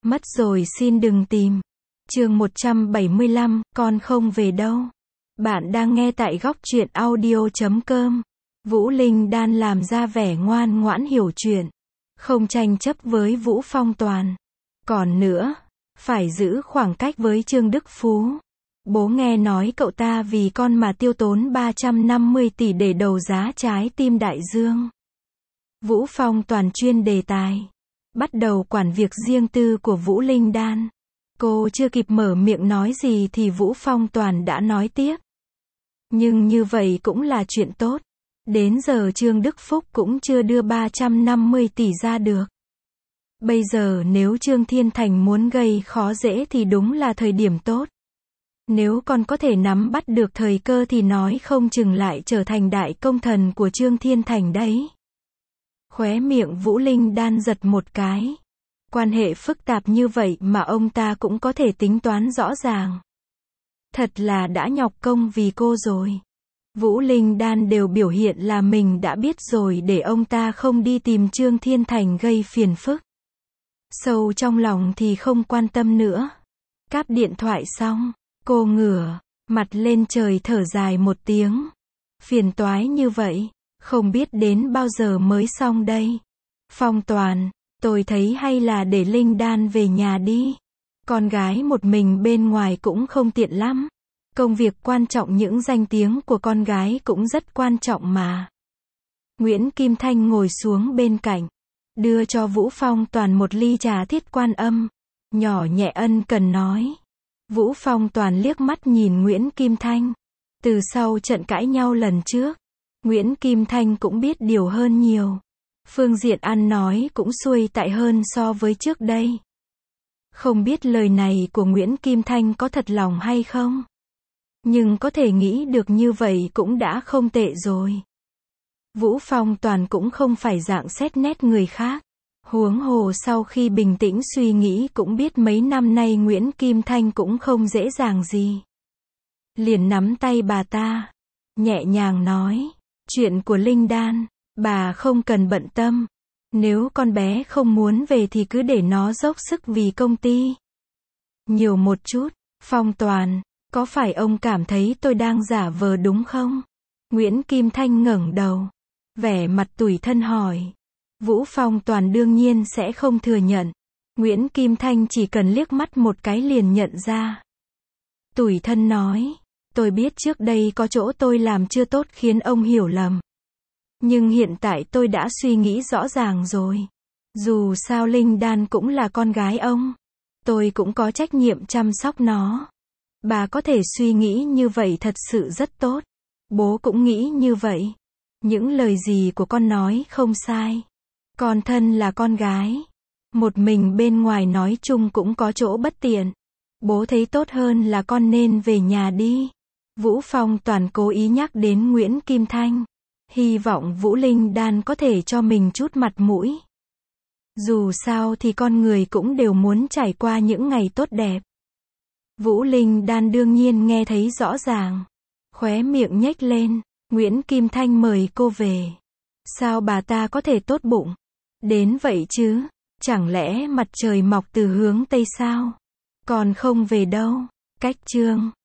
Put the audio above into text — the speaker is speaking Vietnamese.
Mất rồi xin đừng tìm. Chương 175, con không về đâu. Bạn đang nghe tại góc truyện audio.com. Vũ Linh Đan làm ra vẻ ngoan ngoãn hiểu chuyện, không tranh chấp với Vũ Phong Toàn. Còn nữa, phải giữ khoảng cách với Trương Đức Phú. Bố nghe nói cậu ta vì con mà tiêu tốn 350 tỷ để đấu giá trái tim đại dương. Vũ Phong Toàn chuyên đề tài, bắt đầu quản việc riêng tư của Vũ Linh Đan. Cô chưa kịp mở miệng nói gì thì Vũ Phong Toàn đã nói tiếp. Nhưng như vậy cũng là chuyện tốt. Đến giờ Trương Đức Phúc cũng chưa đưa 350 tỷ ra được. Bây giờ nếu Trương Thiên Thành muốn gây khó dễ thì đúng là thời điểm tốt. Nếu con có thể nắm bắt được thời cơ thì nói không chừng lại trở thành đại công thần của Trương Thiên Thành đấy. Khóe miệng Vũ Linh Đan giật một cái. Quan hệ phức tạp như vậy mà ông ta cũng có thể tính toán rõ ràng. Thật là đã nhọc công vì cô rồi. Vũ Linh Đan đều biểu hiện là mình đã biết rồi để ông ta không đi tìm Trương Thiên Thành gây phiền phức. Sâu trong lòng thì không quan tâm nữa. Cáp điện thoại xong, cô ngửa mặt lên trời thở dài một tiếng. Phiền toái như vậy, không biết đến bao giờ mới xong đây. Phong Toàn, tôi thấy hay là để Linh Đan về nhà đi. Con gái một mình bên ngoài cũng không tiện lắm. Công việc quan trọng, những danh tiếng của con gái cũng rất quan trọng mà. Nguyễn Kim Thanh ngồi xuống bên cạnh, đưa cho Vũ Phong Toàn một ly trà Thiết Quan Âm, nhỏ nhẹ ân cần nói. Vũ Phong Toàn liếc mắt nhìn Nguyễn Kim Thanh. Từ sau trận cãi nhau lần trước, Nguyễn Kim Thanh cũng biết điều hơn nhiều. Phương diện ăn nói cũng xuôi tại hơn so với trước đây. Không biết lời này của Nguyễn Kim Thanh có thật lòng hay không? Nhưng có thể nghĩ được như vậy cũng đã không tệ rồi. Vũ Phong Toàn cũng không phải dạng xét nét người khác. Huống hồ sau khi bình tĩnh suy nghĩ cũng biết mấy năm nay Nguyễn Kim Thanh cũng không dễ dàng gì. Liền nắm tay bà ta, nhẹ nhàng nói, chuyện của Linh Đan, bà không cần bận tâm. Nếu con bé không muốn về thì cứ để nó dốc sức vì công ty. Nhiều một chút. Phong Toàn, có phải ông cảm thấy tôi đang giả vờ đúng không? Nguyễn Kim Thanh ngẩng đầu, vẻ mặt tủi thân hỏi. Vũ Phong Toàn đương nhiên sẽ không thừa nhận. Nguyễn Kim Thanh chỉ cần liếc mắt một cái liền nhận ra. Tủi thân nói, tôi biết trước đây có chỗ tôi làm chưa tốt khiến ông hiểu lầm. Nhưng hiện tại tôi đã suy nghĩ rõ ràng rồi. Dù sao Linh Đan cũng là con gái ông. Tôi cũng có trách nhiệm chăm sóc nó. Bà có thể suy nghĩ như vậy thật sự rất tốt. Bố cũng nghĩ như vậy. Những lời gì của con nói không sai. Con thân là con gái. Một mình bên ngoài nói chung cũng có chỗ bất tiện. Bố thấy tốt hơn là con nên về nhà đi. Vũ Phong Toàn cố ý nhắc đến Nguyễn Kim Thanh. Hy vọng Vũ Linh Đan có thể cho mình chút mặt mũi. Dù sao thì con người cũng đều muốn trải qua những ngày tốt đẹp. Vũ Linh Đan đương nhiên nghe thấy rõ ràng. Khóe miệng nhếch lên. Nguyễn Kim Thanh mời cô về. Sao bà ta có thể tốt bụng đến vậy chứ? Chẳng lẽ mặt trời mọc từ hướng Tây sao? Còn không về đâu. Cách Trương